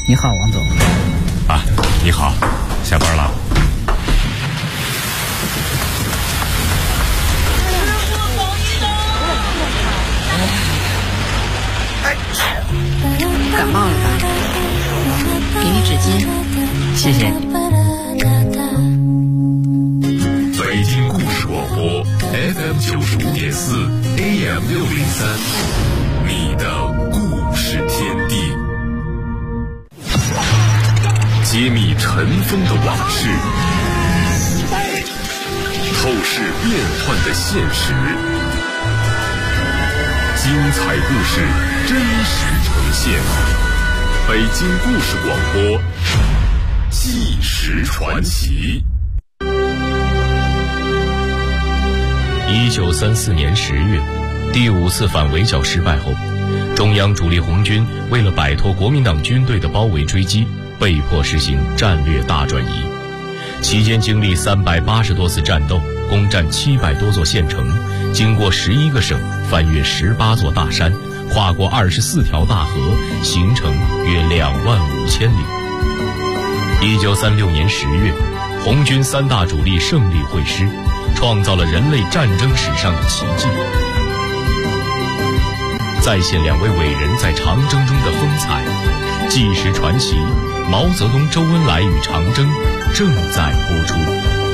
你好，王总。 啊，你好，下班了。 感冒了吧？给你纸巾。 谢谢你。 北京故事广播 FM 95.4 AM 603，你的故事天地，揭秘尘封的往事，透视变幻的现实，精彩故事真实呈现。北京故事广播，纪实传奇。 1934年10月，第5次反围剿失败后，中央主力红军为了摆脱国民党军队的包围追击，被迫实行战略大转移。期间经历380多次战斗，攻占700多座县城，经过11个省，翻越18座大山，跨过24条大河，行程约25000里。1936年10月，红军3大主力胜利会师，创造了人类战争史上的奇迹。再现2位伟人在长征中的风采，纪实传奇毛泽东、周恩来与长征正在播出。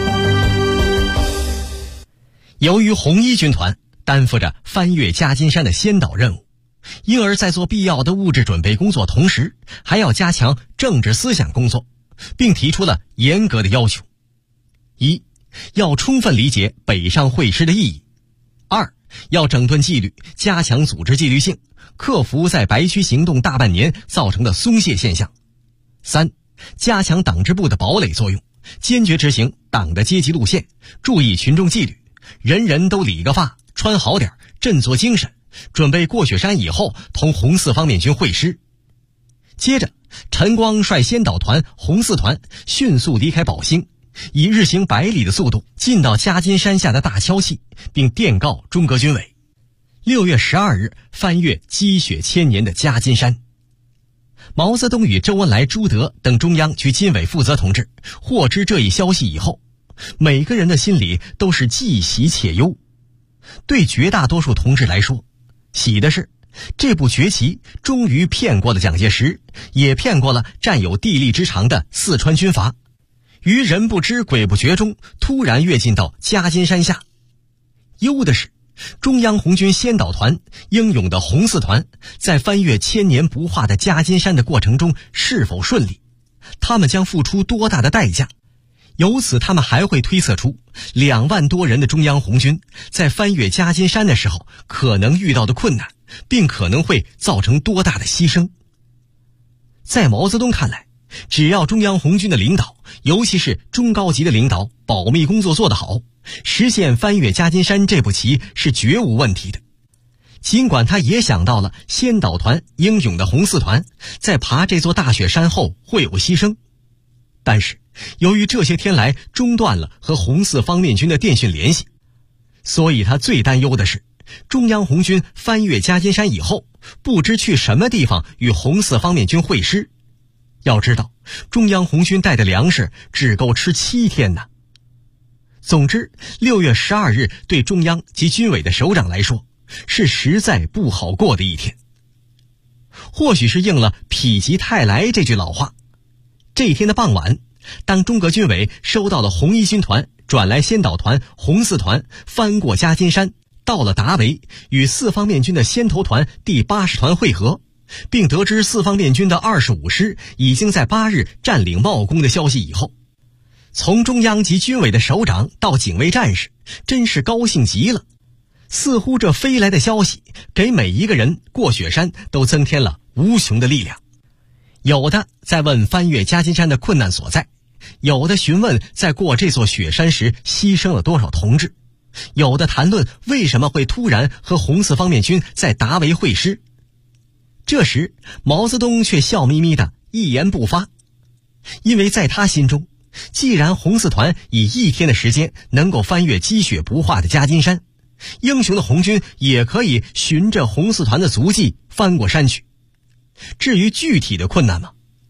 由于红一军团担负着翻越夹金山的先导任务，因而在做必要的物质准备工作同时，还要加强政治思想工作，并提出了严格的要求：一，要充分理解北上会师的意义；二，要整顿纪律，加强组织纪律性，克服在白区行动大半年造成的松懈现象；三，加强党支部的堡垒作用，坚决执行党的阶级路线，注意群众纪律，人人都理个发，穿好点，振作精神，准备过雪山以后同红四方面军会师。接着，陈光率先导团红四团迅速离开宝兴，以日行100里的速度进到夹金山下的大荞气，并电告中革军委。6月12日翻越积雪千年的夹金山。毛泽东与周恩来、朱德等中央及军委负责同志获知这一消息以后，每个人的心里都是既喜且忧。对绝大多数同志来说，喜的是这步绝棋终于骗过了蒋介石，也骗过了占有地利之长的四川军阀，于人不知鬼不觉中突然跃进到夹金山下。忧的是中央红军先导团英勇的红四团在翻越千年不化的夹金山的过程中是否顺利，他们将付出多大的代价。由此他们还会推测出2万多人的中央红军在翻越夹金山的时候可能遇到的困难，并可能会造成多大的牺牲。在毛泽东看来，只要中央红军的领导，尤其是中高级的领导，保密工作做得好，实现翻越夹金山这步棋是绝无问题的。尽管他也想到了先导团英勇的红四团在爬这座大雪山后会有牺牲，但是由于这些天来中断了和红四方面军的电讯联系，所以他最担忧的是中央红军翻越夹金山以后，不知去什么地方与红四方面军会师。要知道，中央红军带的粮食只够吃7天呢。总之，6月12日对中央及军委的首长来说，是实在不好过的一天。或许是应了否极泰来这句老话，这一天的傍晚，当中革军委收到了红一军团转来先导团红四团翻过夹金山，到了达维，与四方面军的先头团第80团会合，并得知四方面军的25师已经在8日占领茂功的消息以后，从中央及军委的首长到警卫战士，真是高兴极了。似乎这飞来的消息给每一个人过雪山都增添了无穷的力量。有的在问翻越夹金山的困难所在，有的询问在过这座雪山时牺牲了多少同志，有的谈论为什么会突然和红四方面军在达维会师。这时毛泽东却笑眯眯的一言不发，因为在他心中，既然红四团以1天的时间能够翻越积雪不化的夹金山，英雄的红军也可以循着红四团的足迹翻过山去。至于具体的困难嘛，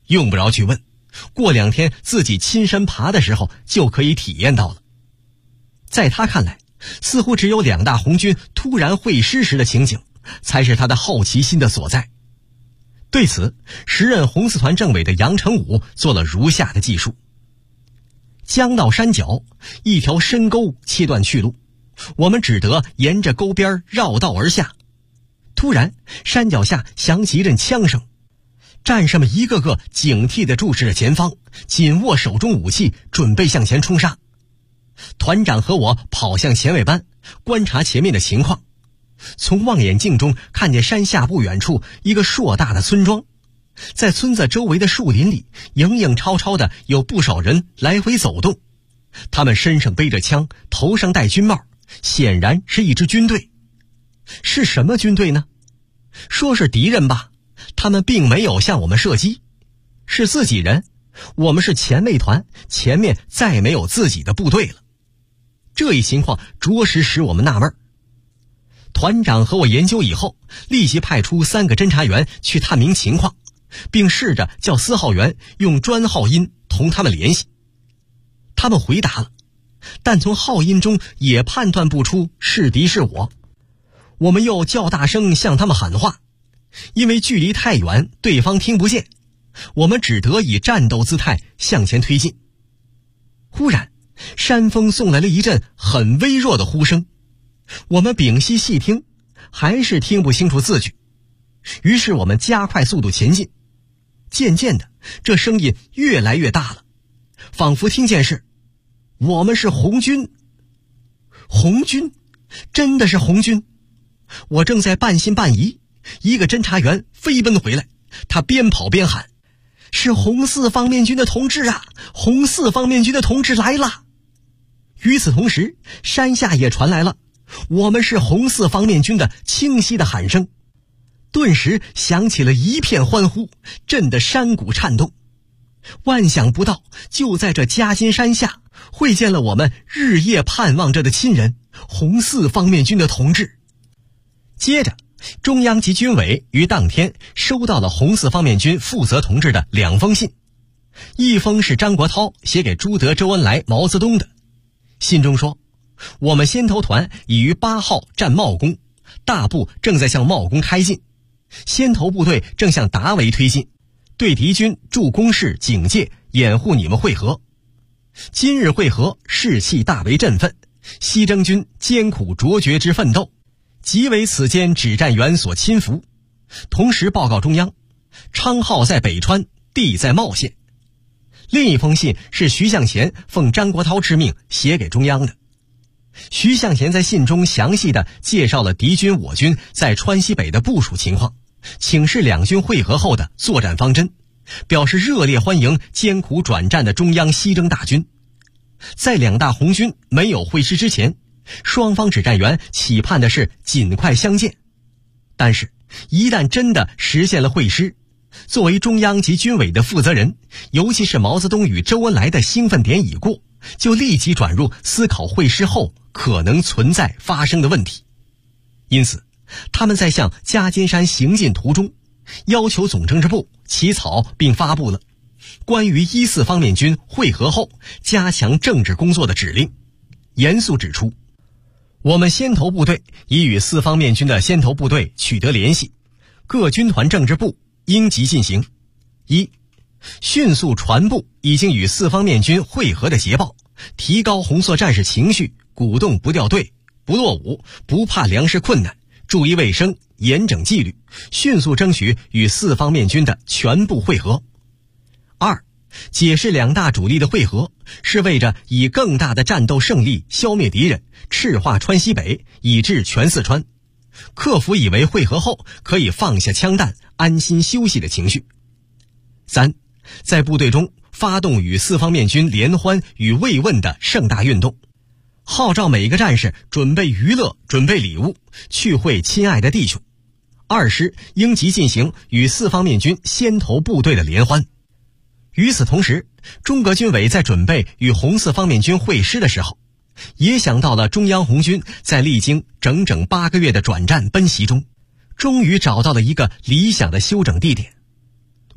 用不着去问，过2天自己亲身爬的时候就可以体验到了。在他看来，似乎只有2大红军突然会师时的情景才是他的好奇心的所在。对此，时任红四团政委的杨成武做了如下的记述：江到山脚，一条深沟切断去路，我们只得沿着沟边绕道而下。突然，山脚下响起一阵枪声，战士们一个个警惕地注视着前方，紧握手中武器，准备向前冲杀。团长和我跑向前卫班，观察前面的情况。从望远镜中看见山下不远处一个硕大的村庄，在村子周围的树林里，影影绰绰的有不少人来回走动。他们身上背着枪，头上戴军帽，显然是一支军队。是什么军队呢？说是敌人吧，他们并没有向我们射击。是自己人，我们是前卫团，前面再没有自己的部队了。这一情况着实使我们纳闷。团长和我研究以后，立即派出3个侦察员去探明情况，并试着叫司号员用专号音同他们联系。他们回答了，但从号音中也判断不出是敌是我。我们又较大声向他们喊话，因为距离太远，对方听不见，我们只得以战斗姿态向前推进。忽然，山风送来了一阵很微弱的呼声，我们屏息细听，还是听不清楚字句。于是我们加快速度前进，渐渐的，这声音越来越大了，仿佛听见是我们是红军。红军？真的是红军？我正在半信半疑，一个侦察员飞奔回来，他边跑边喊：是红四方面军的同志啊，红四方面军的同志来了。与此同时，山下也传来了我们是红四方面军的清晰的喊声，顿时响起了一片欢呼，震得山谷颤动。万想不到，就在这夹金山下，会见了我们日夜盼望着的亲人，红四方面军的同志。接着，中央及军委于当天收到了红四方面军负责同志的2封信，一封是张国焘写给朱德、周恩来、毛泽东的，信中说，我们先头团已于8号占茂功，大部正在向茂功开进，先头部队正向达维推进，对敌军驻工事警戒，掩护你们会合。今日会合，士气大为振奋，西征军艰苦卓绝之奋斗，即为此间指战员所亲服。同时报告中央，昌号在北川，地在茂县。另一封信是徐向前奉张国焘之命写给中央的。徐向前在信中详细地介绍了敌军我军在川西北的部署情况，请示两军会合后的作战方针，表示热烈欢迎艰苦转战的中央西征大军。在2大红军没有会师之前，双方指战员期盼的是尽快相见。但是一旦真的实现了会师，作为中央及军委的负责人，尤其是毛泽东与周恩来的兴奋点已过，就立即转入思考会师后可能存在发生的问题。因此，他们在向夹金山行进途中，要求总政治部起草并发布了关于14方面军会合后加强政治工作的指令，严肃指出，我们先头部队已与4方面军的先头部队取得联系，各军团政治部应急进行：一、迅速传布已经与4方面军会合的捷报，提高红色战士情绪，鼓动不掉队、不落伍、不怕粮食困难，注意卫生，严整纪律，迅速争取与4方面军的全部会合。二、解释2大主力的会合是为着以更大的战斗胜利消灭敌人，赤化川西北，以至全四川，克服以为会合后可以放下枪弹，安心休息的情绪。三、在部队中发动与4方面军联欢与慰问的盛大运动，号召每个战士准备娱乐，准备礼物，去会亲爱的弟兄。二师应急进行与4方面军先头部队的联欢。与此同时，中革军委在准备与红4方面军会师的时候，也想到了中央红军在历经整整8个月的转战奔袭中，终于找到了一个理想的休整地点。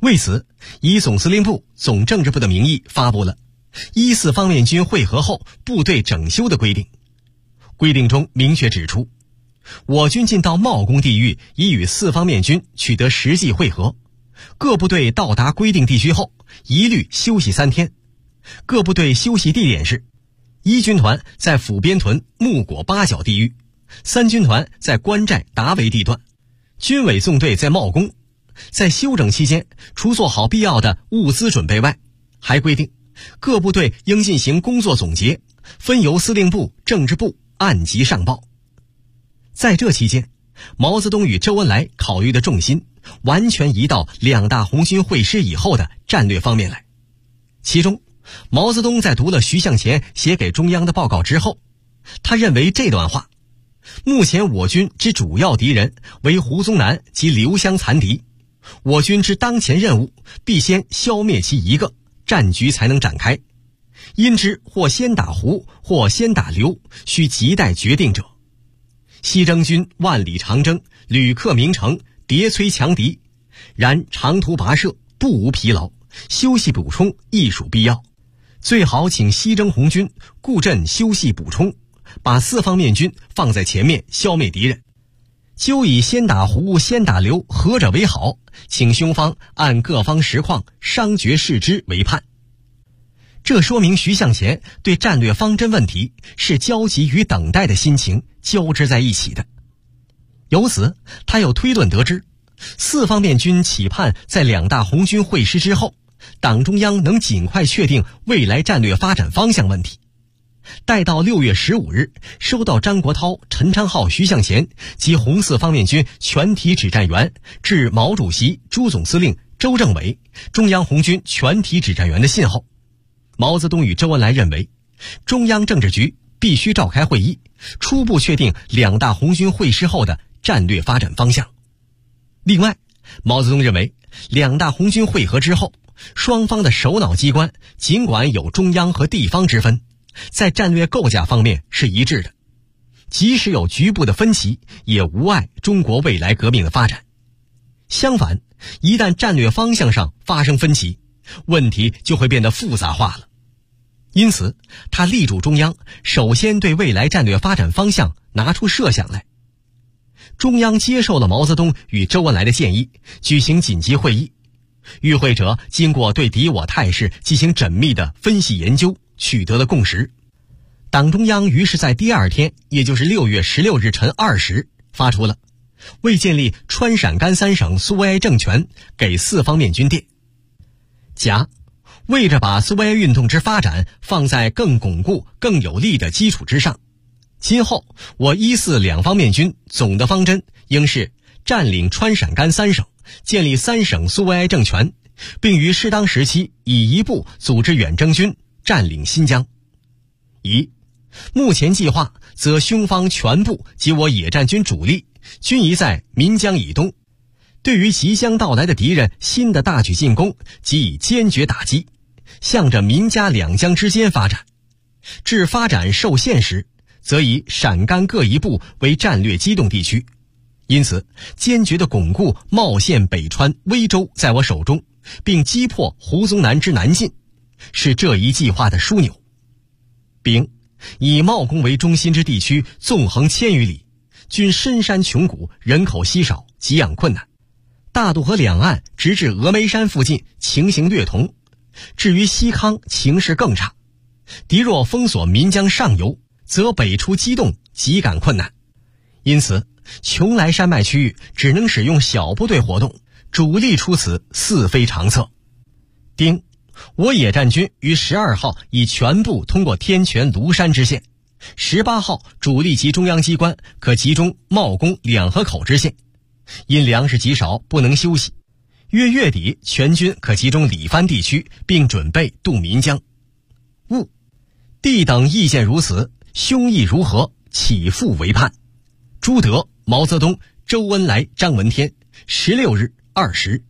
为此，以总司令部、总政治部的名义发布了14方面军会合后部队整修的规定。规定中明确指出，我军进到茂功地域已与4方面军取得实际会合，各部队到达规定地区后一律休息3天。各部队休息地点是1军团在抚边屯木果八角地域，3军团在关寨达维地段，军委纵队在茂功。在休整期间，除做好必要的物资准备外，还规定各部队应进行工作总结，分由司令部、政治部按级上报。在这期间，毛泽东与周恩来考虑的重心完全移到2大红军会师以后的战略方面来。其中，毛泽东在读了徐向前写给中央的报告之后，他认为这段话：目前我军之主要敌人为胡宗南及刘湘残敌，我军之当前任务必先消灭其一个，战局才能展开。因之或先打胡，或先打刘，需亟待决定者。西征军万里长征，屡克名城，迭摧强敌，然长途跋涉，不无疲劳，休息补充亦属必要。最好请西征红军固阵休息补充，把4方面军放在前面消灭敌人。就以先打胡先打刘何者为好，请兄方按各方实况商决视之为盼。这说明徐向前对战略方针问题是焦急与等待的心情交织在一起的。由此他又推论得知，4方面军期盼在2大红军会师之后，党中央能尽快确定未来战略发展方向问题。待到6月15日收到张国焘、陈昌浩、徐向前及红4方面军全体指战员致毛主席、朱总司令、周政委、中央红军全体指战员的信后，毛泽东与周恩来认为，中央政治局必须召开会议，初步确定2大红军会师后的战略发展方向。另外，毛泽东认为2大红军会合之后，双方的首脑机关尽管有中央和地方之分，在战略构架方面是一致的，即使有局部的分歧，也无碍中国未来革命的发展。相反，一旦战略方向上发生分歧，问题就会变得复杂化了。因此，他力主中央首先对未来战略发展方向拿出设想来。中央接受了毛泽东与周恩来的建议，举行紧急会议。与会者经过对敌我态势进行缜密的分析研究，取得了共识。党中央于是在第2天，也就是6月16日晨2时，发出了为建立川陕甘3省苏维埃政权，给4方面军电。甲，为着把苏维埃运动之发展放在更巩固、更有力的基础之上，今后我1、4两方面军总的方针应是占领川陕甘3省，建立3省苏维埃政权，并于适当时期以一部组织远征军占领新疆。乙，目前计划则兄方全部及我野战军主力均宜在岷江以东，对于即将到来的敌人新的大举进攻，即以坚决打击，向着岷嘉两江之间发展。至发展受限时，则以陕甘各一部为战略机动地区。因此，坚决地巩固茂县、北川、威州在我手中，并击破胡宗南之南进，是这一计划的枢纽。丙，以茂功为中心之地区纵横1000余里，均深山穷谷，人口稀少，给养困难。大渡河两岸直至峨眉山附近情形略同，至于西康情势更差。敌若封锁岷江上游，则北出机动极感困难。因此，邛崃山脉区域只能使用小部队活动，主力出此似非常策。丁，我野战军于12号已全部通过天泉、庐山支线，18号主力及中央机关可集中茂功、两河口支线。因粮食极少，不能休息。约月底，全军可集中里番地区，并准备渡岷江。戊，弟等意见如此，兄意如何？岂复为盼。朱德、毛泽东、周恩来、张闻天，16日2时。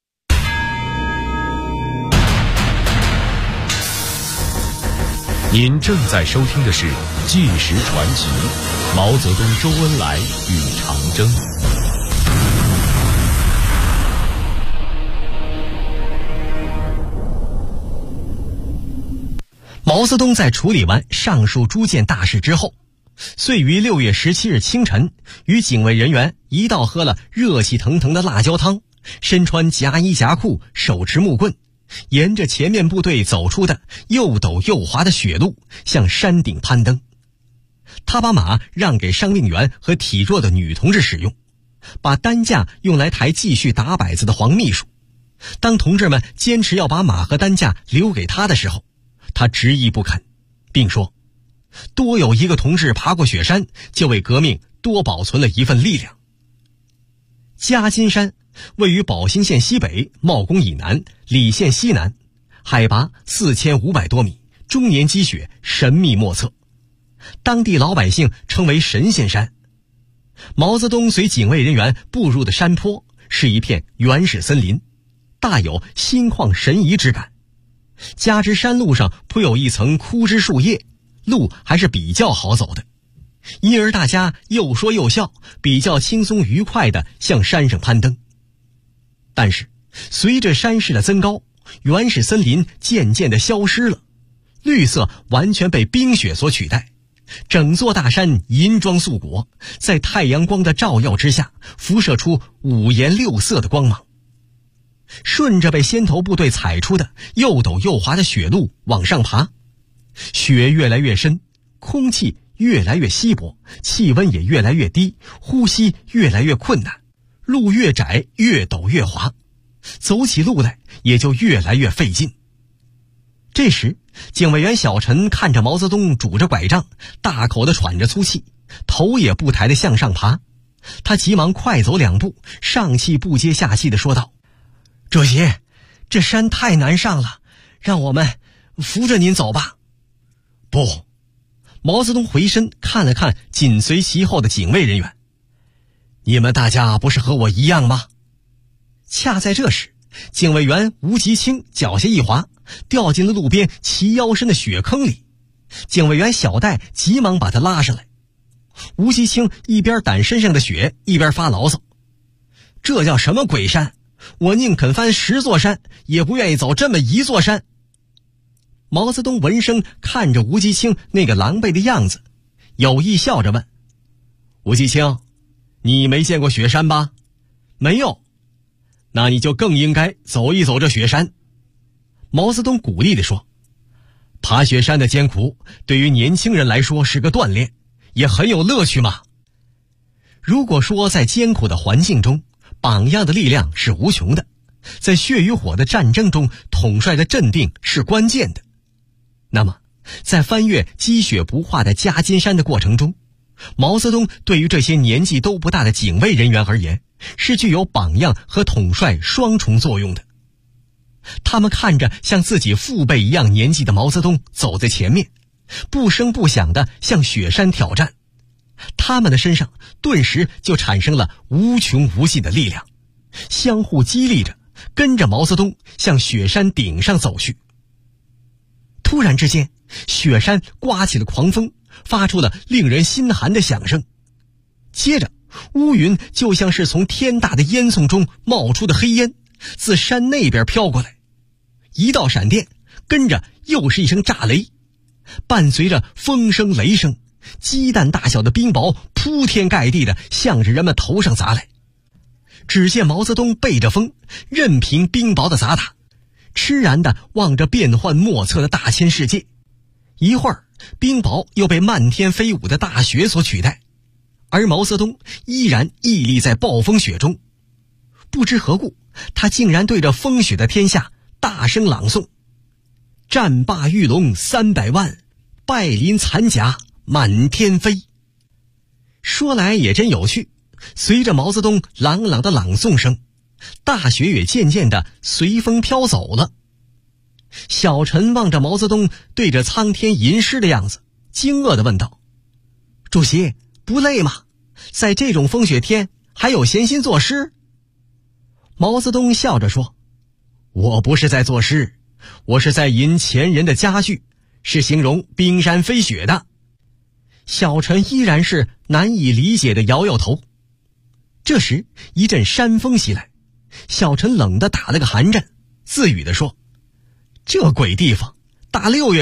您正在收听的是《纪实传奇》，毛泽东、周恩来与长征。 毛泽东在处理完上述诸件大事之后，遂于6月17日清晨与警卫人员一道喝了热气腾腾的辣椒汤，身穿夹衣夹裤，手持木棍，沿着前面部队走出的又陡又滑的雪路向山顶攀登。他把马让给伤病员和体弱的女同志使用，把担架用来抬继续打摆子的黄秘书。当同志们坚持要把马和担架留给他的时候，他执意不肯，并说多有一个同志爬过雪山，就为革命多保存了一份力量。夹金山位于宝兴县西北、茂公以南、礼县西南，海拔4500多米，终年积雪，神秘莫测，当地老百姓称为神仙山。毛泽东随警卫人员步入的山坡是一片原始森林，大有心旷神怡之感。加之山路上铺有一层枯枝树叶，路还是比较好走的，因而大家又说又笑，比较轻松愉快地向山上攀登。但是随着山势的增高，原始森林渐渐地消失了，绿色完全被冰雪所取代，整座大山银装素裹，在太阳光的照耀之下辐射出五颜六色的光芒。顺着被先头部队踩出的又陡又滑的雪路往上爬，雪越来越深，空气越来越稀薄，气温也越来越低，呼吸越来越困难，路越窄越陡越滑，走起路来也就越来越费劲。这时警卫员小陈看着毛泽东拄着拐杖，大口地喘着粗气，头也不抬地向上爬，他急忙快走2步，上气不接下气地说道：主席，这山太难上了，让我们扶着您走吧。不，毛泽东回身看了看紧随其后的警卫人员，你们大家不是和我一样吗？恰在这时，警卫员吴吉清脚下一滑，掉进了路边齐腰深的雪坑里。警卫员小戴急忙把他拉上来。吴吉清一边掸身上的雪，一边发牢骚：这叫什么鬼山？我宁肯翻10座山，也不愿意走这么一座山。毛泽东闻声看着吴吉清那个狼狈的样子，有意笑着问：吴吉清，你没见过雪山吧？没有。那你就更应该走一走这雪山。毛泽东鼓励地说：爬雪山的艰苦对于年轻人来说是个锻炼，也很有乐趣嘛。如果说在艰苦的环境中，榜样的力量是无穷的，在血与火的战争中，统帅的镇定是关键的。那么在翻越积雪不化的夹金山的过程中，毛泽东对于这些年纪都不大的警卫人员而言，是具有榜样和统帅双重作用的。他们看着像自己父辈一样年纪的毛泽东走在前面，不声不响地向雪山挑战，他们的身上顿时就产生了无穷无尽的力量，相互激励着，跟着毛泽东向雪山顶上走去。突然之间，雪山刮起了狂风，发出了令人心寒的响声。接着，乌云就像是从天大的烟囱中冒出的黑烟，自山那边飘过来。一道闪电，跟着又是一声炸雷，伴随着风声雷声，鸡蛋大小的冰雹铺天盖地地向着人们头上砸来。只见毛泽东背着风，任凭冰雹的砸打，痴然地望着变幻莫测的大千世界。一会儿，冰雹又被漫天飞舞的大雪所取代，而毛泽东依然屹立在暴风雪中。不知何故，他竟然对着风雪的天下大声朗诵：战罢玉龙300万，败临残甲满天飞。说来也真有趣，随着毛泽东朗朗的朗诵声，大雪也渐渐地随风飘走了。小陈望着毛泽东对着苍天吟诗的样子，惊愕地问道：主席，不累吗？在这种风雪天还有闲心作诗？毛泽东笑着说：我不是在作诗，我是在吟前人的佳句，是形容冰山飞雪的。小陈依然是难以理解地摇摇头。这时一阵山风袭来，小陈冷地打了个寒战，自语地说：这鬼地方，大6月里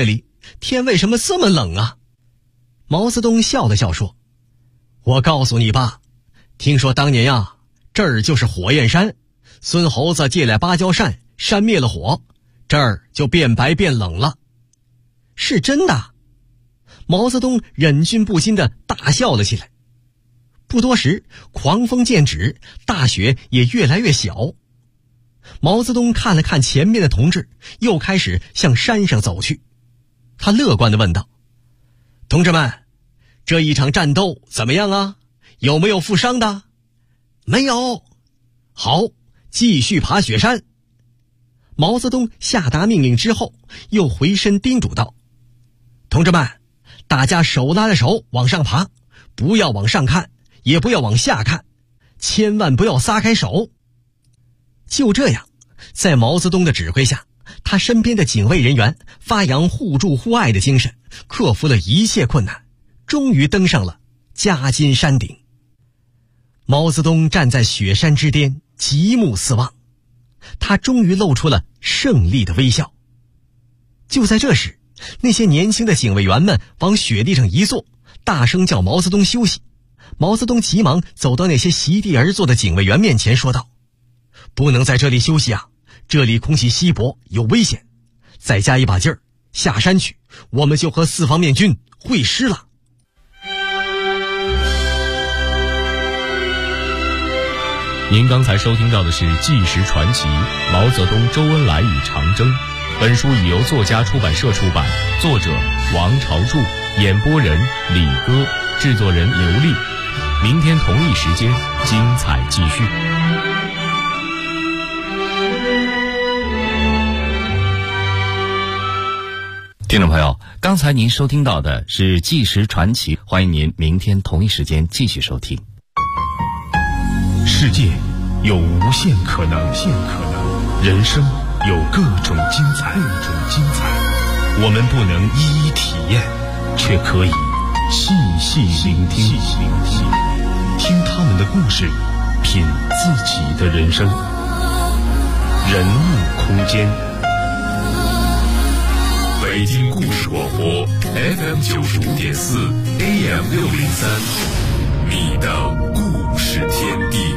天为什么这么冷啊？毛泽东笑了笑说，我告诉你吧，听说当年呀，这儿就是火焰山，孙猴子借来芭蕉扇，扇灭了火，这儿就变白变冷了。是真的？毛泽东忍俊不禁地大笑了起来。不多时，狂风渐止，大雪也越来越小。毛泽东看了看前面的同志，又开始向山上走去。他乐观地问道，同志们，这一场战斗怎么样啊？有没有负伤的？没有。好，继续爬雪山。毛泽东下达命令之后，又回身叮嘱道，同志们，大家手拉着手往上爬，不要往上看，也不要往下看，千万不要撒开手。就这样，在毛泽东的指挥下，他身边的警卫人员发扬互助互爱的精神，克服了一切困难，终于登上了夹金山顶。毛泽东站在雪山之巅，极目四望，他终于露出了胜利的微笑。就在这时，那些年轻的警卫员们往雪地上一坐，大声叫毛泽东休息。毛泽东急忙走到那些席地而坐的警卫员面前说道，不能在这里休息啊，这里空气稀薄，有危险，再加一把劲儿，下山去，我们就和四方面军会师了。 您刚才收听到的是《纪实传奇：毛泽东、周恩来与长征》。本书已由作家出版社出版，作者王朝柱，演播人李歌，制作人刘丽。明天同一时间，精彩继续。 听众朋友，刚才您收听到的是《纪实传奇》，欢迎您明天同一时间继续收听。 世界有无限可能，人生有各种精彩，我们不能一一体验，却可以细细聆听，听他们的故事，品自己的人生。人物空间，北京故事广播 FM 95.4 AM 603，你的故事天地。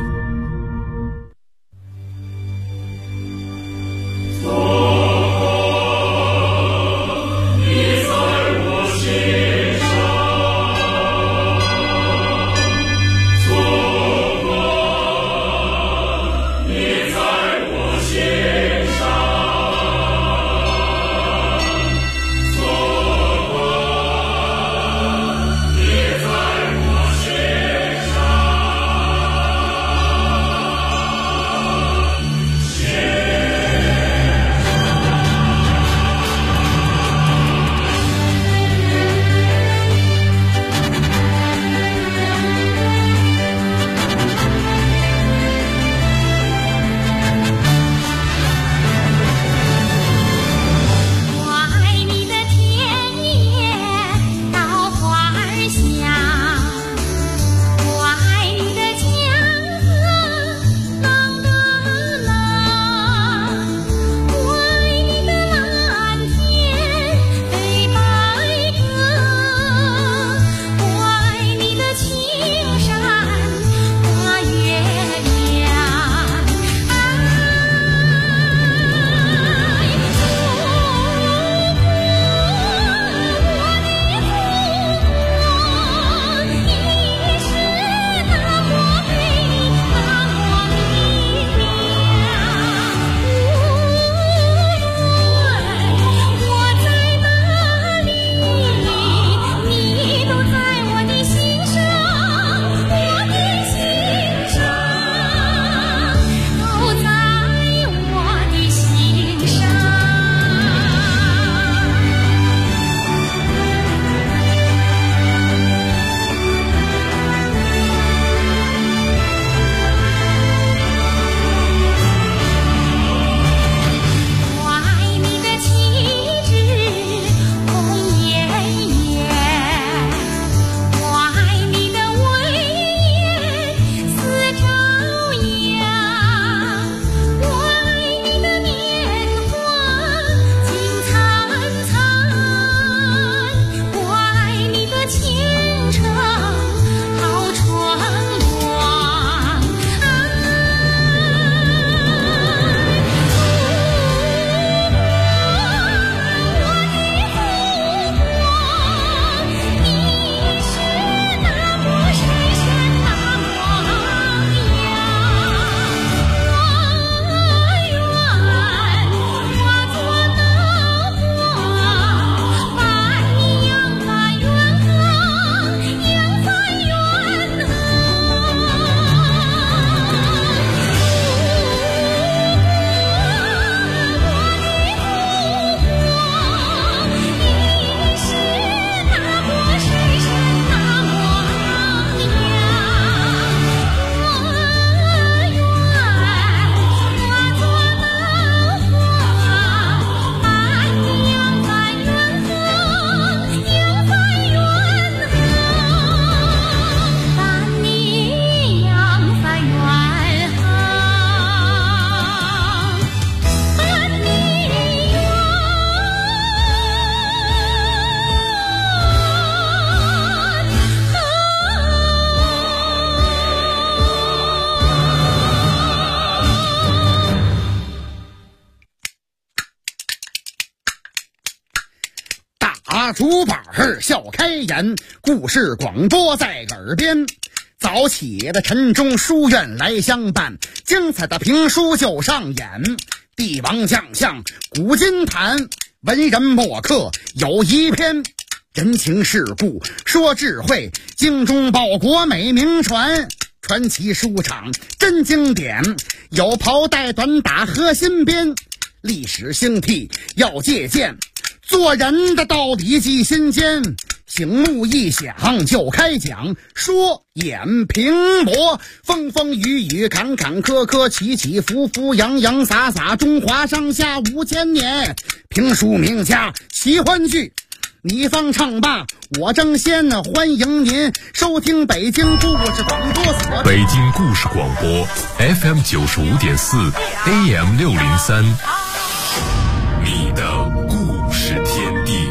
把竹板笑开颜，故事广播在耳边。早起的晨钟书院来相伴，精彩的评书就上演。帝王将相古今谈，文人墨客有一篇。人情世故说智慧，精忠报国美名传。传奇书场真经典，有袍带短打和新编。历史兴替要借鉴，做人的道理记心间。醒目一响就开讲，说演评驳，风风雨雨坎坎坷坷，起起伏伏洋洋洒洒，中华上下5000年。评书名家奇欢剧，你方唱罢我争先，欢迎您收听北京故事广播所。 北京故事广播 FM 95.4 AM 603，你的故事天地。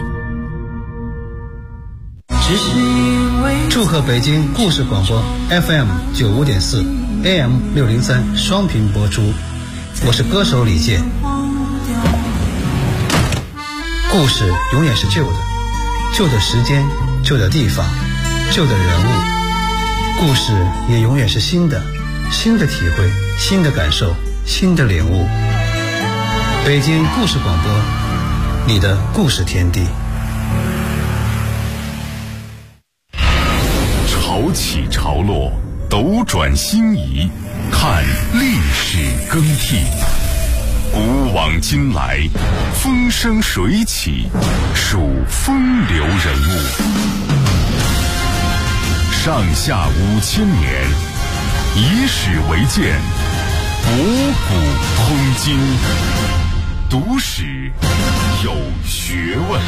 祝贺北京故事广播 FM 95.4 AM 603双频播出，我是歌手李健。故事永远是旧的，旧的时间，旧的地方，旧的人物。故事也永远是新的，新的体会，新的感受，新的领悟。北京故事广播，你的故事天地。 潮起潮落，斗转星移，看历史更替。古往今来，风生水起，数风流人物。上下5000年，以史为鉴，博古通今，读史有学问。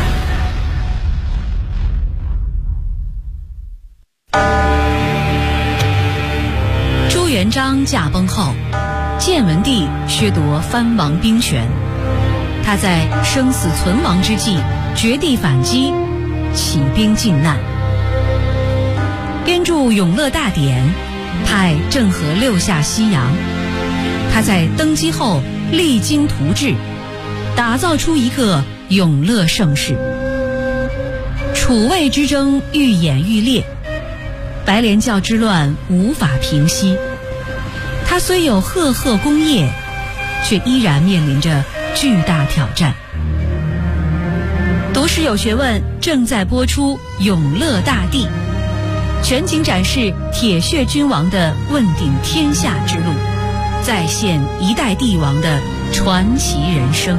朱元璋驾崩后，建文帝削夺藩王兵权，他在生死存亡之际绝地反击，起兵靖难，编著《永乐大典》，派郑和6下西洋。他在登基后励精图治，打造出一个永乐盛世。楚魏之争愈演愈烈，白莲教之乱无法平息。他虽有赫赫功业，却依然面临着巨大挑战。读史有学问正在播出《永乐大帝》，全景展示铁血君王的问鼎天下之路，再现一代帝王的传奇人生。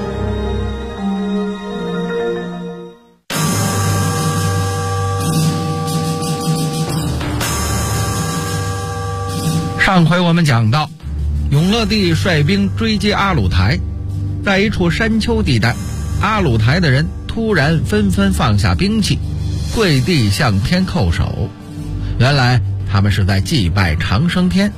上回我们讲到，永乐帝率兵追击阿鲁台，在一处山丘地带，阿鲁台的人突然纷纷放下兵器，跪地向天叩首。原来他们是在祭拜长生天。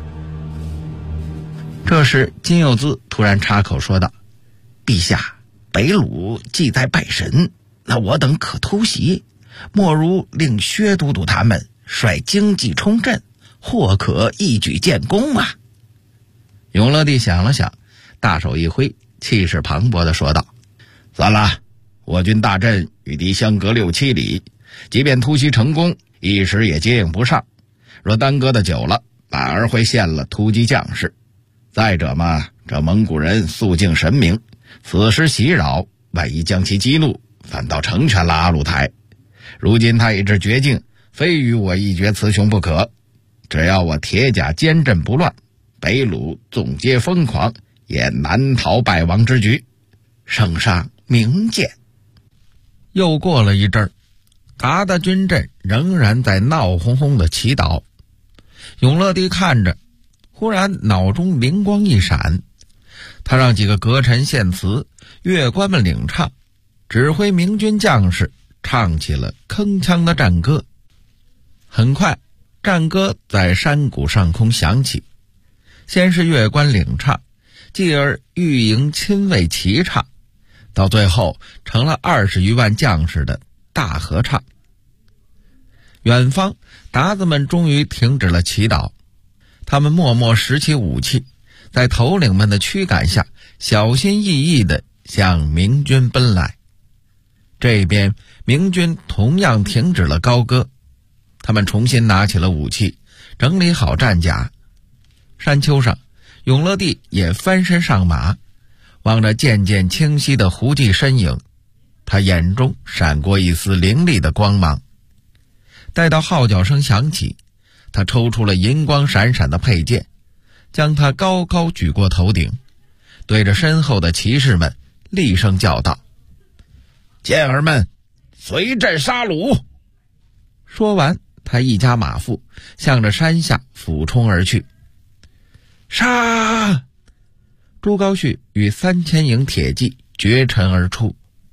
这时金柚子突然插口说道：“陛下，北鲁既在拜神，那我等可偷袭，莫如令薛都督他们率经济冲阵，或可一举建功啊。”永乐帝想了想，大手一挥，气势磅礴地说道：“算了，我军大阵与敌相隔6-7里，即便突袭成功，一时也接应不上。若耽搁的久了，反而会陷了突击将士。再者嘛，这蒙古人肃敬神明，此时袭扰，万一将其激怒，反倒成全了阿鲁台。如今他已至绝境，非与我一决雌雄不可。只要我铁甲坚阵不乱，北鲁纵皆疯狂，也难逃败亡之局。圣上明鉴。”又过了一阵儿，鞑靼军阵仍然在闹哄哄的祈祷。永乐帝看着，忽然脑中灵光一闪，他让几个阁臣献词，乐官们领唱，指挥明军将士唱起了铿锵的战歌。很快，战歌在山谷上空响起，先是乐官领唱，继而御营亲卫齐唱，到最后成了20余万将士的大合唱。远方鞑子们终于停止了祈祷，他们默默拾起武器，在头领们的驱赶下，小心翼翼地向明军奔来。 这边明军同样停止了高歌，他们重新拿起了武器，整理好战甲。山丘上，永乐帝也翻身上马，望着渐渐清晰的胡骑身影，他眼中闪过一丝凌厉的光芒。待到号角声响起，他抽出了银光闪闪的佩剑，将它高高举过头顶，对着身后的骑士们厉声叫道：剑儿们，随朕杀虏！说完，他一加马腹，向着山下俯冲而去。杀！朱高煦与3000营铁骑绝尘而出。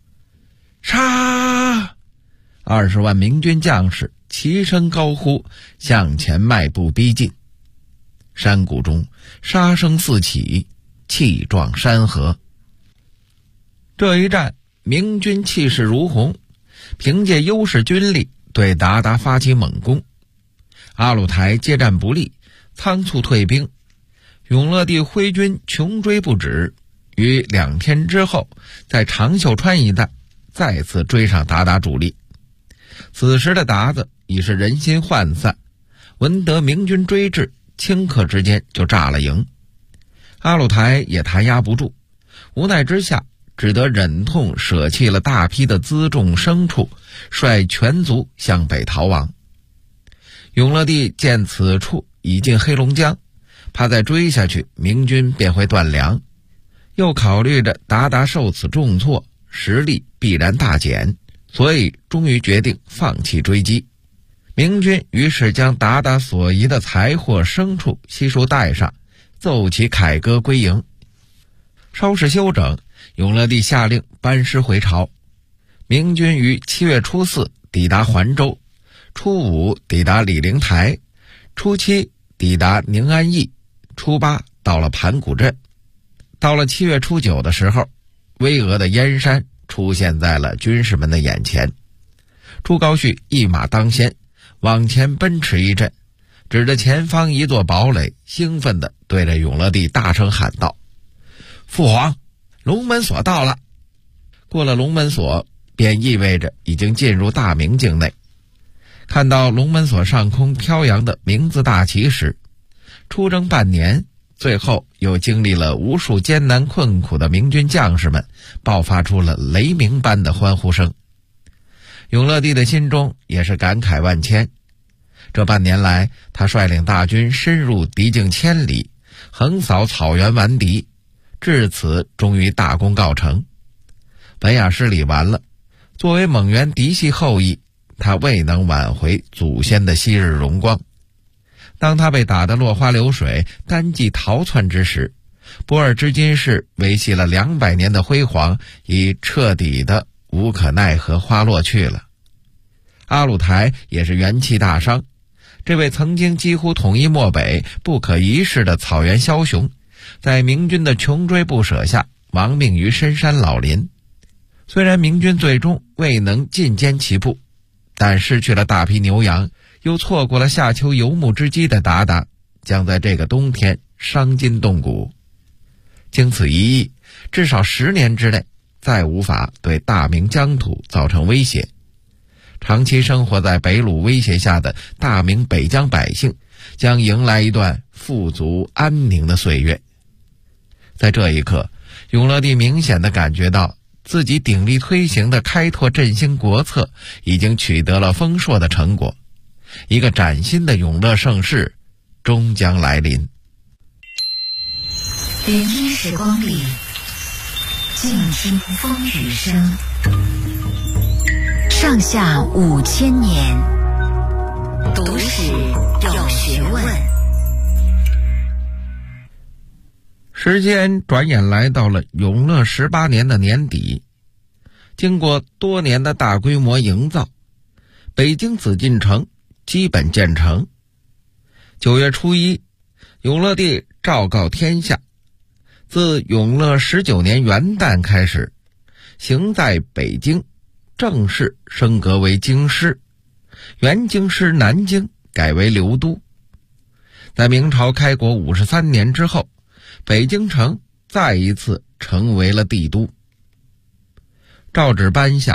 杀！20万明军将士齐声高呼，向前迈步逼近。山谷中杀声四起，气壮山河。这一战，明军气势如虹，凭借优势军力对鞑靼发起猛攻。阿鲁台接战不利，仓促退兵。永乐帝挥军穷追不止，于2天之后，在长袖川一带再次追上鞑靼主力。此时的鞑子已是人心涣散，闻得明军追至，顷刻之间就炸了营。阿鲁台也弹压不住，无奈之下，只得忍痛舍弃了大批的辎重牲畜，率全族向北逃亡。永乐帝见此处已进黑龙江，怕再追下去明军便会断粮，又考虑着鞑靼受此重挫，实力必然大减，所以终于决定放弃追击。明军于是将鞑靼所遗的财货牲畜悉数带上，奏起凯歌归营。稍事休整，永乐帝下令班师回朝。明军于7月初4抵达环州，初5抵达李陵台，初7抵达宁安驿，初8到了盘古镇。到了7月初9的时候，巍峨的燕山出现在了军士们的眼前。朱高煦一马当先，往前奔驰一阵，指着前方一座堡垒，兴奋地对着永乐帝大声喊道：父皇，龙门锁到了！过了龙门锁，便意味着已经进入大明境内。看到龙门锁上空飘扬的明字大旗时，出征半年，最后又经历了无数艰难困苦的明军将士们爆发出了雷鸣般的欢呼声。永乐帝的心中也是感慨万千。这半年来，他率领大军深入敌境千里，横扫草原顽敌，至此终于大功告成。本雅失礼完了，作为蒙元嫡系后裔，他未能挽回祖先的昔日荣光。当他被打得落花流水，单骑逃窜之时，博尔之金氏维系了200年的辉煌，已彻底的无可奈何花落去了。阿鲁台也是元气大伤，这位曾经几乎统一漠北、不可一世的草原枭雄，在明军的穷追不舍下，亡命于深山老林。虽然明军最终未能进歼其部，但失去了大批牛羊，又错过了夏秋游牧之机的鞑靼，将在这个冬天伤筋动骨。经此一役，至少10年之内再无法对大明疆土造成威胁。长期生活在北虏威胁下的大明北疆百姓，将迎来一段富足安宁的岁月。在这一刻，永乐帝明显地感觉到自己鼎力推行的开拓振兴国策已经取得了丰硕的成果，一个崭新的永乐盛世终将来临。 聆听时光里，静听风雨声。上下5000年，读史有学问。 时间转眼来到了永乐18年的年底，经过多年的大规模营造，北京紫禁城基本建成。9月初1，永乐帝昭告天下，自永乐19年元旦开始，行在北京正式升格为京师，原京师南京改为流都。在明朝开国53年之后，北京城再一次成为了帝都。诏旨颁下，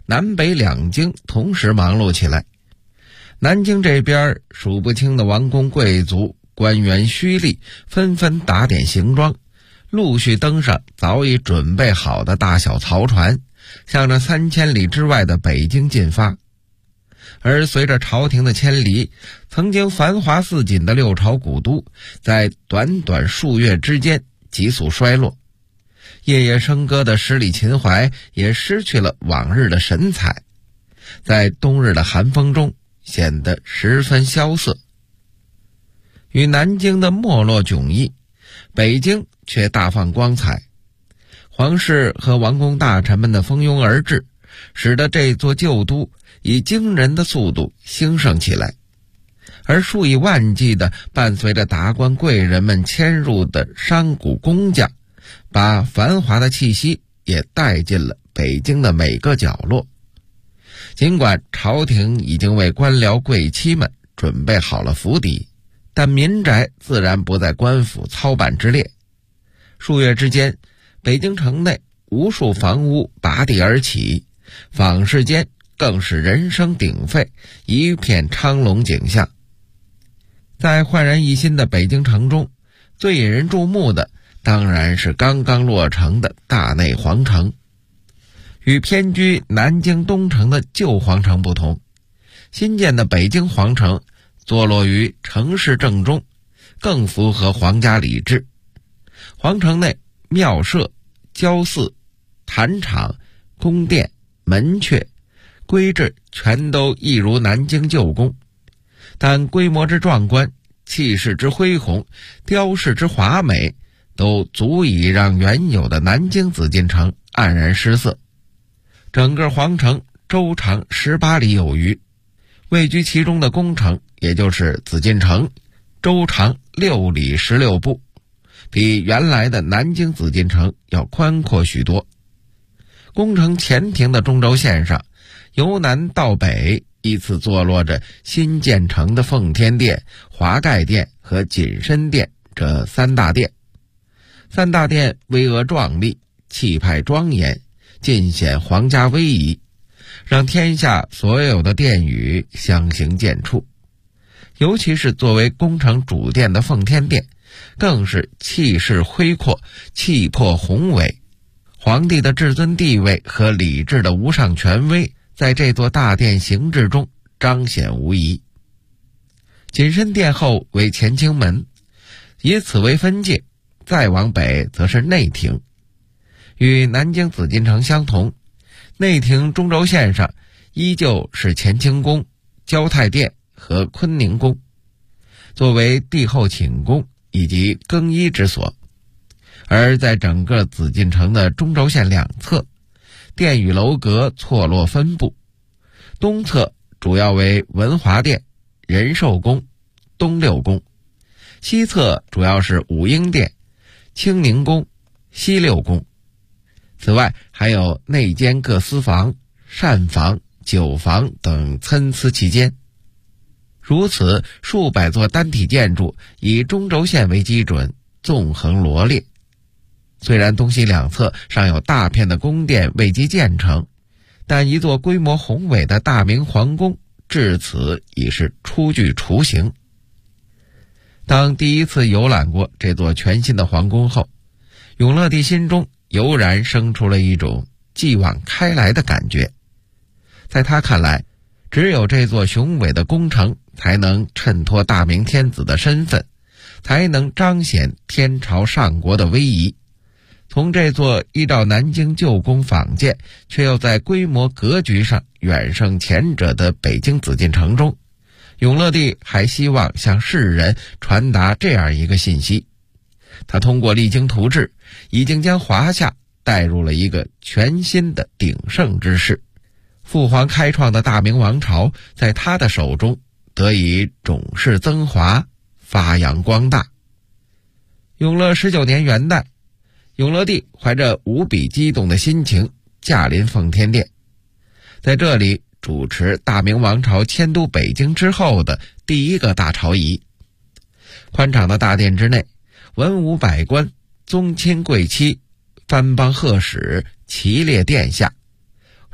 南北两京同时忙碌起来。南京这边数不清的王公贵族、官员胥吏纷纷打点行装，陆续登上早已准备好的大小漕船，向着3000里之外的北京进发。而随着朝廷的迁离，曾经繁华似锦的六朝古都在短短数月之间急速衰落，夜夜笙歌的十里秦淮也失去了往日的神采，在冬日的寒风中显得十分萧瑟。与南京的没落迥异，北京却大放光彩。皇室和王公大臣们的蜂拥而至，使得这座旧都以惊人的速度兴盛起来。而数以万计的伴随着达官贵人们迁入的商贾工匠，把繁华的气息也带进了北京的每个角落。尽管朝廷已经为官僚贵戚们准备好了府邸，但民宅自然不在官府操办之列。数月之间，北京城内无数房屋拔地而起，坊市间更是人声鼎沸，一片昌隆景象。在焕然一新的北京城中，最引人注目的当然是刚刚落成的大内皇城。与偏居南京东城的旧皇城不同，新建的北京皇城坐落于城市正中，更符合皇家礼制。皇城内庙舍、郊寺、坛场、宫殿、门阙规制全都一如南京旧宫，但规模之壮观、气势之恢宏、雕饰之华美，都足以让原有的南京紫禁城黯然失色。整个皇城周长18里有余，位居其中的宫城，也就是紫禁城，周长6里16步，比原来的南京紫禁城要宽阔许多。宫城前庭的中轴线上，由南到北依次坐落着新建成的奉天殿、华盖殿和谨慎殿这3大殿。3大殿巍峨壮丽，气派庄严，尽显皇家威仪，让天下所有的殿宇相形见绌。尤其是作为宫城主殿的奉天殿，更是气势恢阔，气魄宏伟。皇帝的至尊地位和礼制的无上权威，在这座大殿形制中彰显无疑。谨慎殿后为乾清门，以此为分界，再往北则是内廷。与南京紫禁城相同，内廷中轴线上依旧是乾清宫、交泰殿和坤宁宫，作为帝后寝宫以及更衣之所。而在整个紫禁城的中轴线两侧，殿宇楼阁错落分布，东侧主要为文华殿、仁寿宫、东六宫，西侧主要是武英殿、清宁宫、西六宫。此外还有内监各司房、膳房、酒房等参差其间。如此数百座单体建筑以中轴线为基准，纵横罗列。虽然东西两侧尚有大片的宫殿未及建成，但一座规模宏伟的大明皇宫至此已是初具雏形。当第一次游览过这座全新的皇宫后，永乐帝心中油然生出了一种继往开来的感觉。在他看来，只有这座雄伟的宫城才能衬托大明天子的身份，才能彰显天朝上国的威仪。从这座依照南京旧宫仿建，却又在规模格局上远胜前者的北京紫禁城中，永乐帝还希望向世人传达这样一个信息：他通过励精图治，已经将华夏带入了一个全新的鼎盛之势。父皇开创的大明王朝，在他的手中得以种势增华，发扬光大。永乐19年元旦，永乐帝怀着无比激动的心情驾临奉天殿，在这里主持大明王朝迁都北京之后的第一个大朝仪。宽敞的大殿之内，文武百官、宗亲贵戚、藩邦贺使齐列殿下，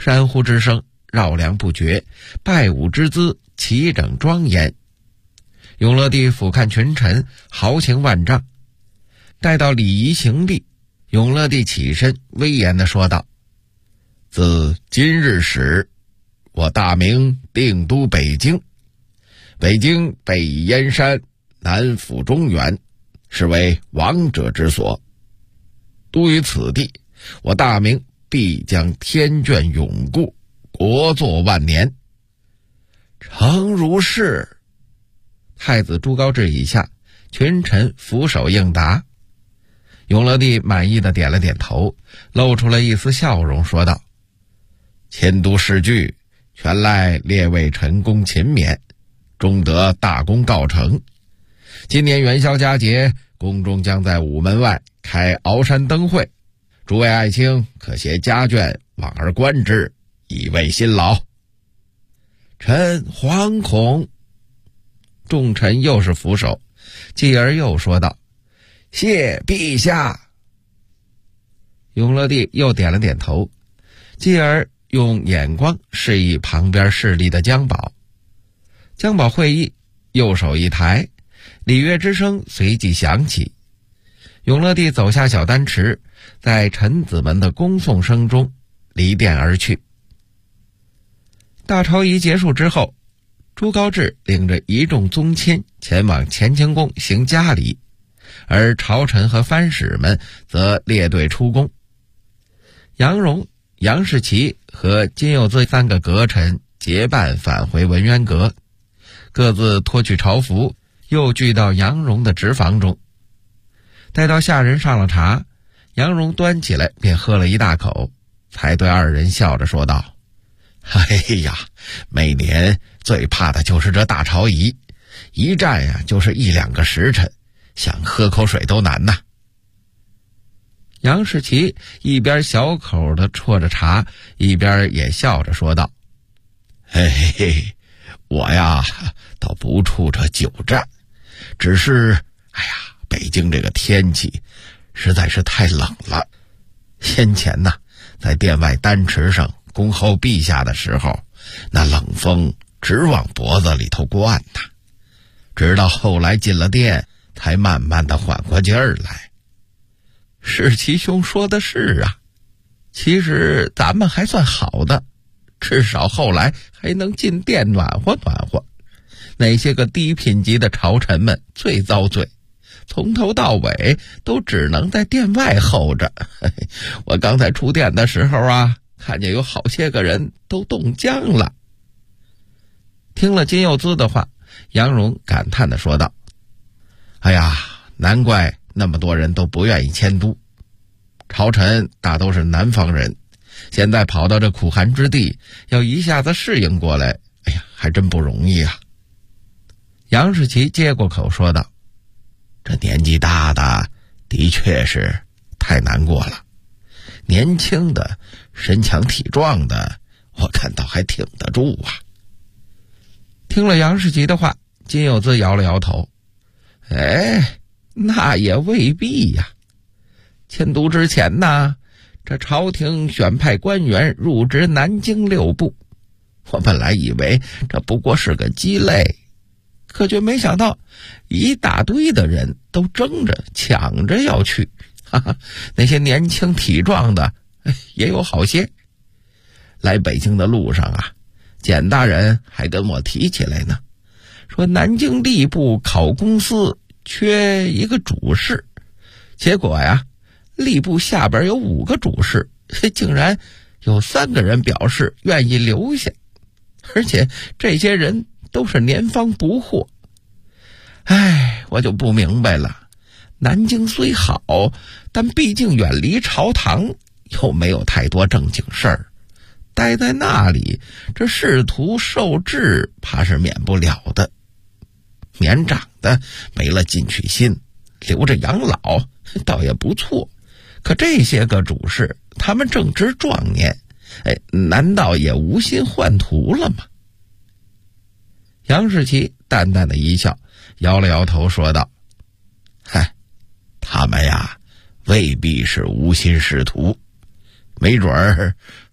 山呼之声绕梁不绝，拜舞之姿齐整庄严。永乐帝俯瞰群臣，豪情万丈。待到礼仪行毕，永乐帝起身威严地说道：自今日始，我大明定都北京，北京北倚燕山，南抚中原，是为王者之所。都于此地，我大明必将天眷永固，国祚万年。诚如是。太子朱高炽以下，群臣俯首应答。永乐帝满意的点了点头，露出了一丝笑容，说道：迁都事据，全赖列位臣工勤勉，终得大功告成。今年元宵佳节，宫中将在午门外开鳌山灯会，诸位爱卿可携家眷往而观之，以慰辛劳。臣惶恐。众臣又是俯首，继而又说道：谢陛下。永乐帝又点了点头，继而用眼光示意旁边侍立的姜宝。姜宝会意，右手一抬，礼乐之声随即响起。永乐帝走下小丹池，在臣子们的恭送声中离殿而去。大朝仪结束之后，朱高炽领着一众宗亲前往乾清宫行家礼，而朝臣和藩使们则列队出宫。杨荣、杨士奇和金柚子三个阁臣结伴返回文渊阁，各自脱去朝服，又聚到杨荣的直房中。待到下人上了茶，杨荣端起来便喝了一大口，才对二人笑着说道：哎呀，每年最怕的就是这大朝仪，一站呀就是1-2个时辰，想喝口水都难呐。杨士奇一边小口的啜着茶，一边也笑着说道：嘿嘿嘿，我呀倒不怵这久站，只是哎呀，北京这个天气实在是太冷了。先前呢，在殿外丹池上恭候陛下的时候，那冷风直往脖子里头灌呐，直到后来进了殿，才慢慢的缓过劲儿来。士奇兄说的是啊，其实咱们还算好的，至少后来还能进殿暖和暖和。那些个低品级的朝臣们最遭罪，从头到尾都只能在殿外候着。我刚才出殿的时候啊，看见有好些个人都冻僵了。听了金柚子的话，杨荣感叹地说道：哎呀，难怪那么多人都不愿意迁都。朝臣大都是南方人，现在跑到这苦寒之地，要一下子适应过来，哎呀，还真不容易啊。杨士奇接过口说道：这年纪大的的确是太难过了，年轻的身强体壮的，我看到还挺得住啊。听了杨士奇的话，金柚子摇了摇头：哎，那也未必呀。迁都之前呢，这朝廷选派官员入职南京6部，我本来以为这不过是个鸡肋，可却没想到一大堆的人都争着抢着要去，哈哈，那些年轻体壮的也有好些。来北京的路上啊，简大人还跟我提起来呢，说南京吏部考公司缺一个主事，结果呀，吏部下边有5个主事，竟然有3个人表示愿意留下，而且这些人都是年方不惑。哎，我就不明白了，南京虽好，但毕竟远离朝堂，又没有太多正经事儿，待在那里，这仕途受制怕是免不了的。年长的没了进取心，留着养老倒也不错，可这些个主事，他们正值壮年，难道也无心换图了吗？杨士奇淡淡的一笑，摇了摇头说道：嗨，他们呀未必是无心仕途，没准儿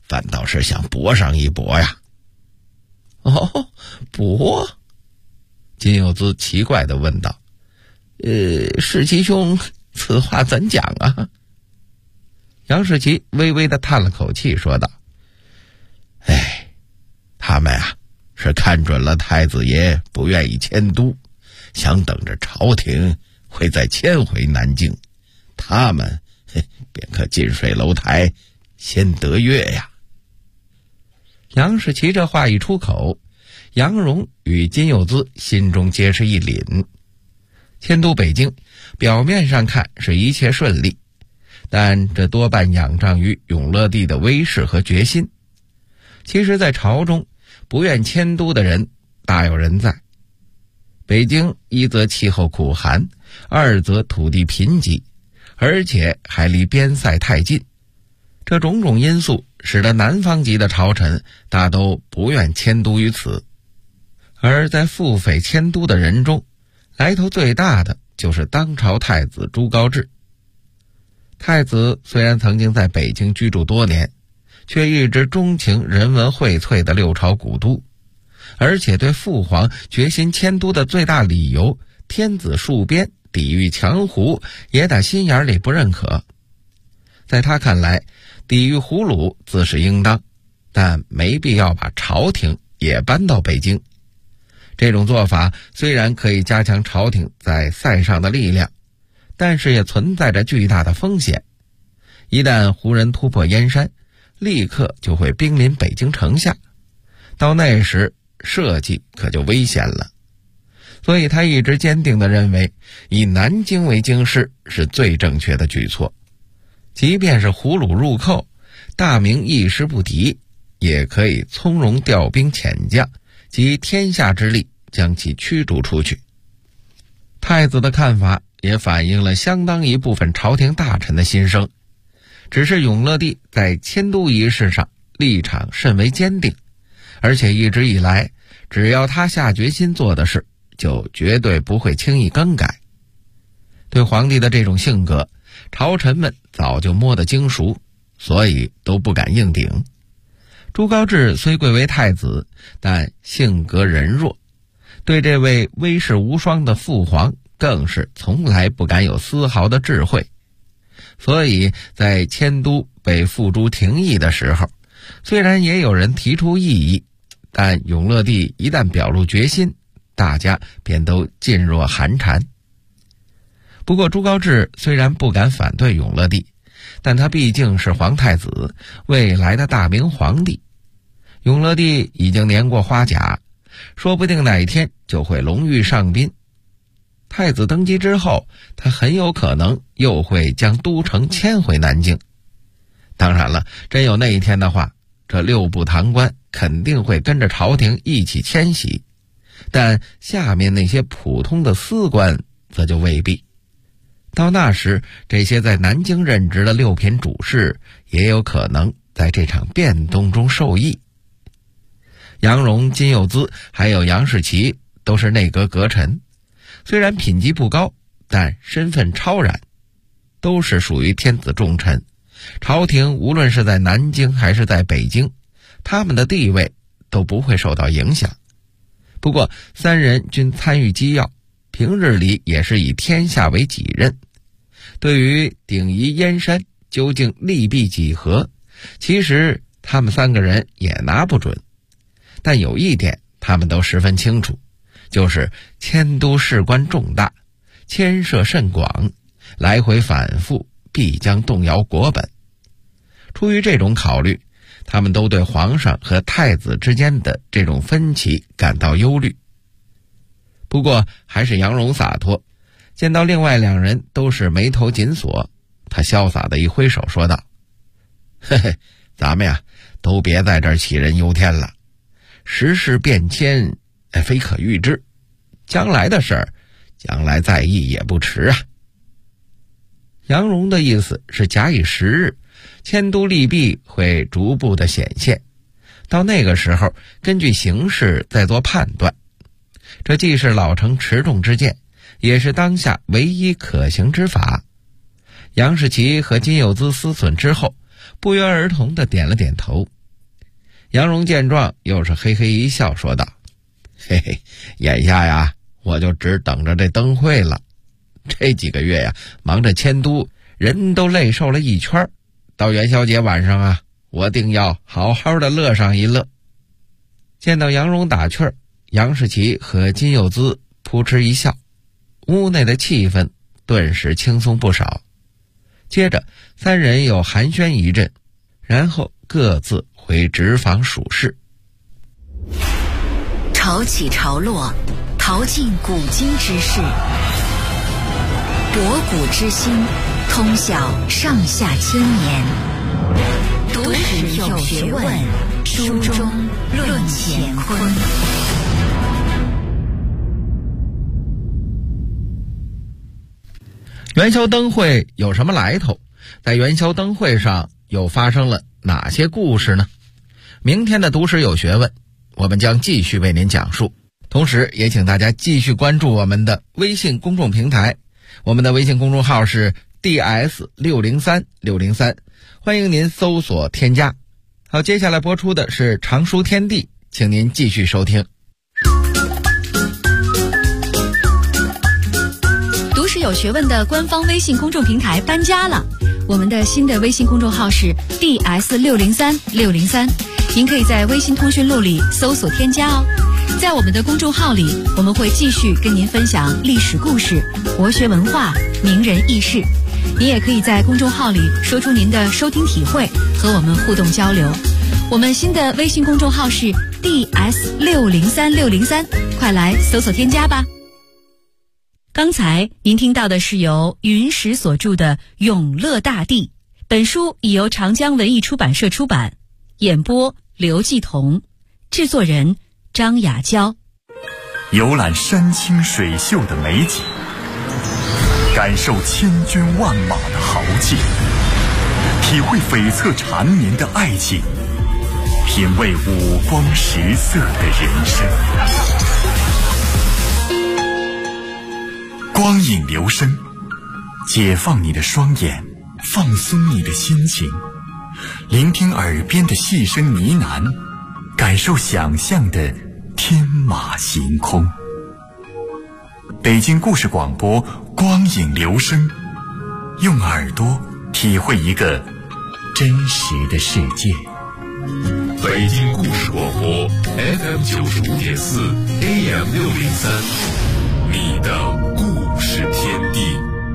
反倒是想搏上一搏呀。哦，搏？金有资奇怪地问道。世奇兄，此话怎讲啊？杨世奇微微地叹了口气说道，他们啊是看准了太子爷不愿意迁都，想等着朝廷会再迁回南京，他们便可近水楼台先得月呀。杨世奇这话一出口，杨荣与金有资心中皆是一凛。迁都北京，表面上看是一切顺利，但这多半仰仗于永乐帝的威势和决心。其实在朝中不愿迁都的人大有人在。北京一则气候苦寒，二则土地贫瘠，而且还离边塞太近，这种种因素使得南方籍的朝臣大都不愿迁都于此。而在腹诽迁都的人中，来头最大的就是当朝太子朱高炽。太子虽然曾经在北京居住多年，却一直钟情人文荟萃的六朝古都，而且对父皇决心迁都的最大理由天子戍边抵御强胡也打心眼里不认可。在他看来，抵御胡虏自是应当，但没必要把朝廷也搬到北京。这种做法虽然可以加强朝廷在塞上的力量，但是也存在着巨大的风险。一旦胡人突破燕山，立刻就会兵临北京城下，到那时社稷可就危险了。所以他一直坚定地认为，以南京为京师是最正确的举措。即便是胡虏入寇，大明一时不敌，也可以从容调兵遣将，集天下之力将其驱逐出去。太子的看法也反映了相当一部分朝廷大臣的心声，只是永乐帝在迁都一事上立场甚为坚定，而且一直以来，只要他下决心做的事，就绝对不会轻易更改。对皇帝的这种性格，朝臣们早就摸得精熟，所以都不敢硬顶。朱高炽虽贵为太子，但性格仁弱，对这位威势无双的父皇更是从来不敢有丝毫的智慧。所以在迁都被付诸廷议的时候，虽然也有人提出异议，但永乐帝一旦表露决心，大家便都噤若寒蝉。不过朱高炽虽然不敢反对永乐帝，但他毕竟是皇太子，未来的大明皇帝。永乐帝已经年过花甲，说不定哪一天就会龙驭上宾。太子登基之后，他很有可能又会将都城迁回南京。当然了，真有那一天的话，这六部堂官肯定会跟着朝廷一起迁徙，但下面那些普通的司官则就未必。到那时，这些在南京任职的六品主事也有可能在这场变动中受益。杨荣、金有资还有杨士奇都是内阁阁臣，虽然品级不高，但身份超然，都是属于天子重臣。朝廷无论是在南京还是在北京，他们的地位都不会受到影响。不过三人均参与机要，平日里也是以天下为己任。对于鼎夷燕山究竟利弊几何，其实他们三个人也拿不准。但有一点他们都十分清楚，就是迁都事关重大，牵涉甚广，来回反复必将动摇国本。出于这种考虑，他们都对皇上和太子之间的这种分歧感到忧虑。不过还是杨荣洒脱，见到另外两人都是眉头紧锁，他潇洒的一挥手说道：嘿嘿，咱们呀都别在这儿杞人忧天了，时事变迁非可预知，将来的事儿将来再议也不迟啊。杨荣的意思是假以时日，迁都利弊会逐步的显现，到那个时候根据形势再做判断。这既是老成持重之见，也是当下唯一可行之法。杨士奇和金有资思忖之后，不约而同地点了点头， 杨荣见状又是嘿嘿一笑说道：嘿嘿，眼下呀我就只等着这灯会了。这几个月呀忙着迁都，人都累瘦了一圈，到元宵节晚上啊，我定要好好的乐上一乐。见到杨荣打趣儿，杨士奇和金幼滋扑哧一笑，屋内的气氛顿时轻松不少。接着三人又寒暄一阵，然后各自回直房属事。 潮起潮落，淘尽古今之事，博古之今，通晓上下千年。读史有学问，书中论乾坤。 元宵灯会有什么来头？在元宵灯会上又发生了哪些故事呢？明天的读史有学问，我们将继续为您讲述。同时也请大家继续关注我们的微信公众平台，我们的微信公众号是 DS603603，欢迎您搜索添加。好，接下来播出的是常书天地，请您继续收听。 读史有学问的官方微信公众平台搬家了，我们的新的微信公众号是 DS603603，您可以在微信通讯录里搜索添加哦。在我们的公众号里，我们会继续跟您分享历史故事、国学文化、名人轶事。您也可以在公众号里说出您的收听体会，和我们互动交流。我们新的微信公众号是 DS603603，快来搜索添加吧。刚才您听到的是由云石所著的《永乐大帝》，本书已由长江文艺出版社出版，演播刘继彤，制作人张雅娇。 游览山清水秀的美景，感受千军万马的豪气，体会悱恻缠绵的爱情，品味五光十色的人生。光影流声，解放你的双眼，放松你的心情，聆听耳边的细声呢喃，感受想象的天马行空。北京故事广播，光影流声，用耳朵体会一个真实的世界。 北京故事广播 FM95.4 AM603，你的故事天地。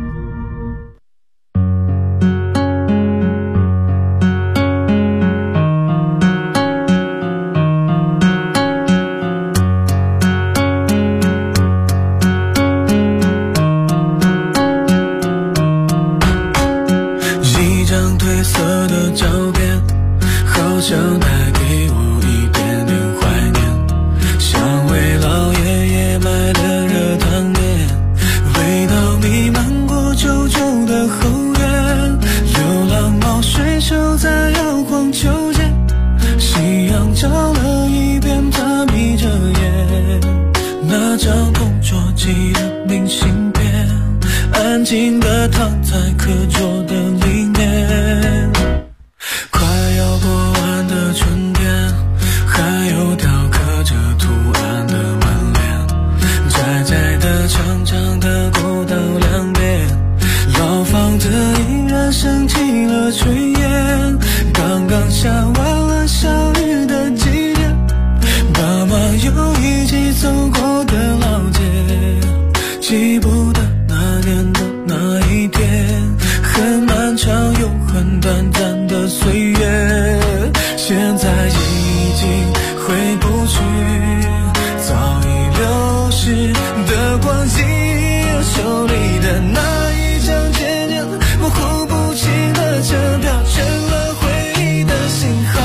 一张褪色的照片，好像带给我一点点怀念，像为老爷爷买的热汤面，味道弥漫过旧旧的后院，流浪猫睡熟在摇晃秋千，夕阳照了一遍，它眯着眼，那张同桌寄的明信片，安静地躺在课桌的里面。快要过完的春天，还有雕刻着图案的门帘，窄窄的长长的过道两边，老房子依然升起了炊烟，刚刚下完了小雨的季节，爸妈又一起走过的老街，记不得那年的那一天，很漫长又很短暂的岁月，现在已经回不去早已流逝的光景，手里的那一张渐渐模糊不清的车票，成了回忆的信号。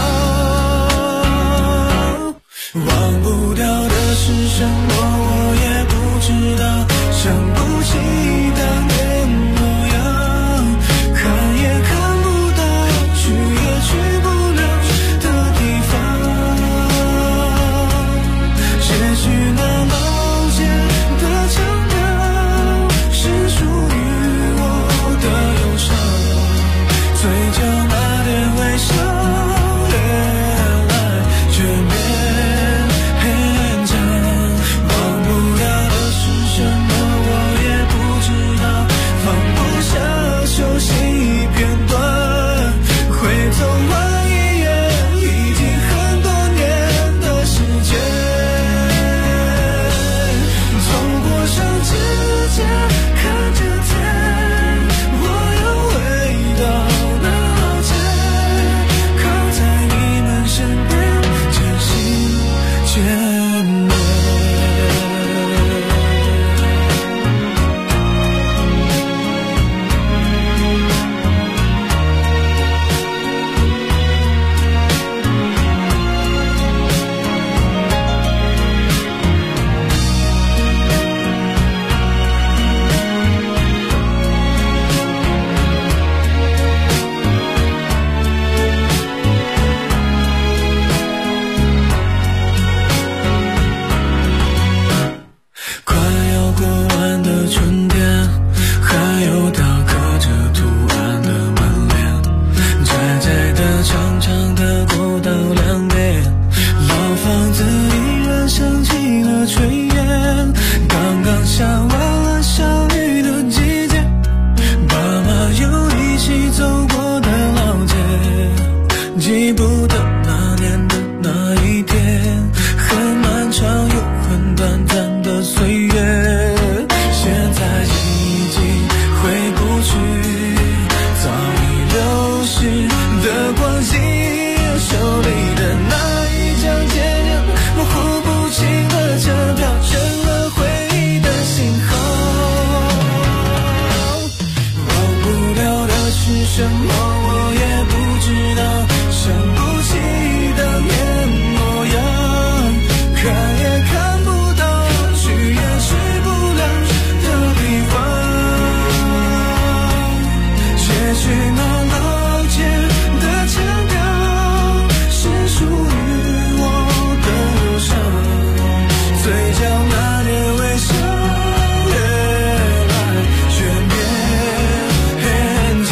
沉默。